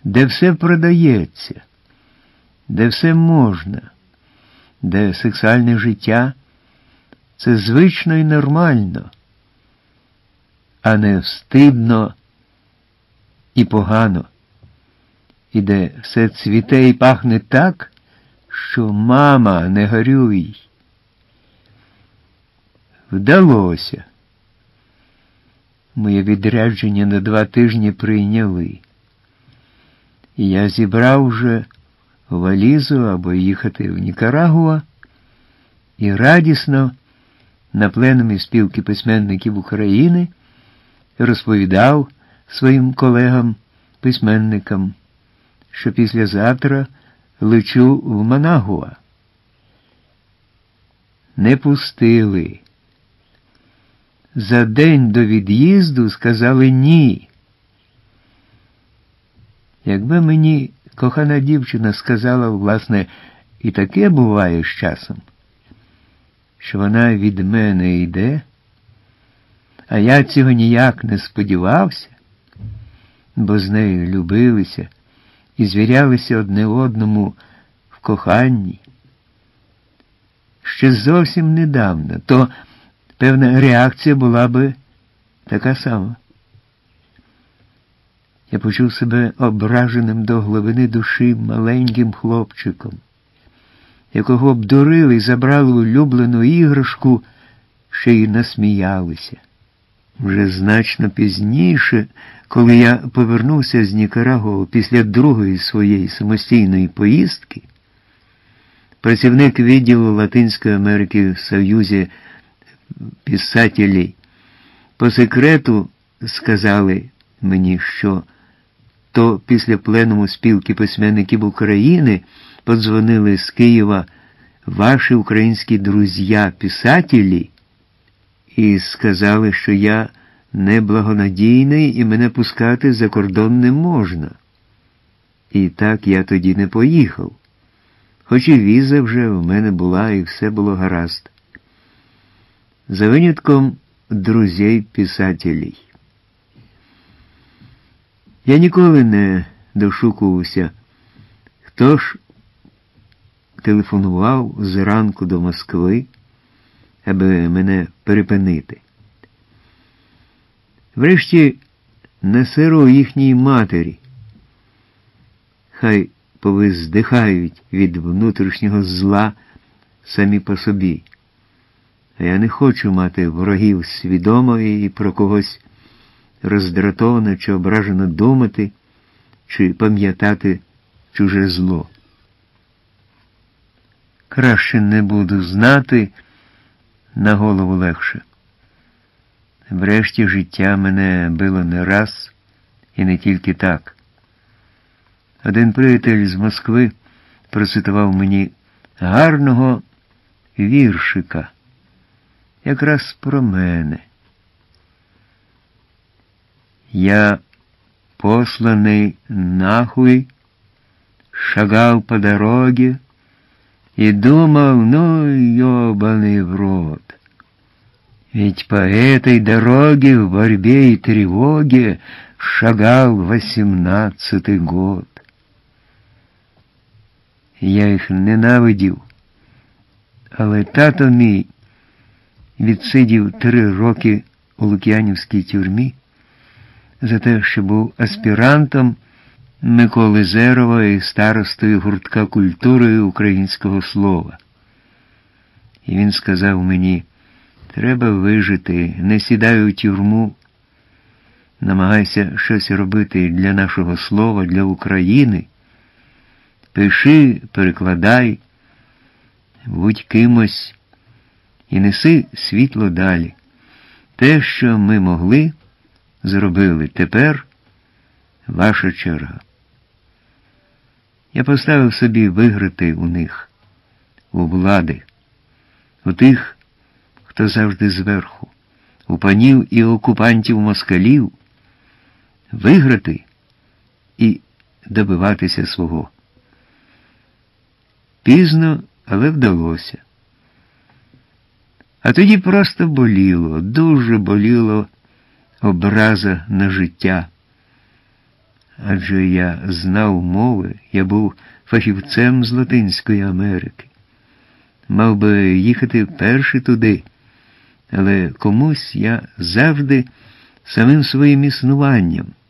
де все продається, де все можна, де сексуальне життя – це звично і нормально, а не встидно і погано, і де все цвіте і пахне так, що «мама, не горюй». Вдалося. Моє відрядження на 2 тижні прийняли. І я зібрав вже валізу або їхати в Нікарагуа і радісно на пленумі спілки письменників України розповідав своїм колегам-письменникам, що післязавтра лечу в Манагуа. Не пустили. За день до від'їзду сказали «ні». Якби мені кохана дівчина сказала, власне, і таке буває з часом, що вона від мене йде, а я цього ніяк не сподівався, бо з нею любилися і звірялися одне одному в коханні, ще зовсім недавно, то певна реакція була би така сама. Я почув себе ображеним до глибини душі маленьким хлопчиком, якого обдурили і забрали улюблену іграшку, ще й насміялися. Вже значно пізніше, коли я повернувся з Нікарагуа після другої своєї самостійної поїздки, працівник відділу Латинської Америки в Союзі писателей по секрету сказали мені, що то після пленуму спілки письменників України подзвонили з Києва ваші українські друзі-писателі і сказали, що я неблагонадійний і мене пускати за кордон не можна. І так я тоді не поїхав. Хоч і віза вже в мене була, і все було гаразд. За винятком друзей-писателей. Я ніколи не дошукувався, хто ж телефонував зранку до Москви, аби мене перепинити. Врешті насеру їхній матері. Хай повиздихають від внутрішнього зла самі по собі. А я не хочу мати ворогів свідомо і про когось роздратовано чи ображено думати, чи пам'ятати чуже зло. Краще не буду знати, на голову легше. Врешті життя мене било не раз, і не тільки так. Один приятель з Москви процитував мені гарного віршика, якраз про мене. Я, посланный нахуй, шагал по дороге и думал, ну, ёбаный в рот. Ведь по этой дороге в борьбе и тревоге шагал 18-й год. Я їх ненавидів, але тато мій відсидів 3 роки у Лук'янівській тюрмі за те, що був аспірантом Миколи Зерова і старостою гуртка культури українського слова. І він сказав мені, треба вижити, не сідай у тюрму, намагайся щось робити для нашого слова, для України, пиши, перекладай, будь кимось і неси світло далі. Те, що ми могли, зробили. Тепер ваша черга. Я поставив собі виграти у них, у влади, у тих, хто завжди зверху, у панів і окупантів-москалів, виграти і добиватися свого. Пізно, але вдалося. А тоді просто боліло, дуже боліло образа на життя. адже я знав мови, я був фахівцем з Латинської Америки. Мав би їхати перший туди, але комусь я завжди самим своїм існуванням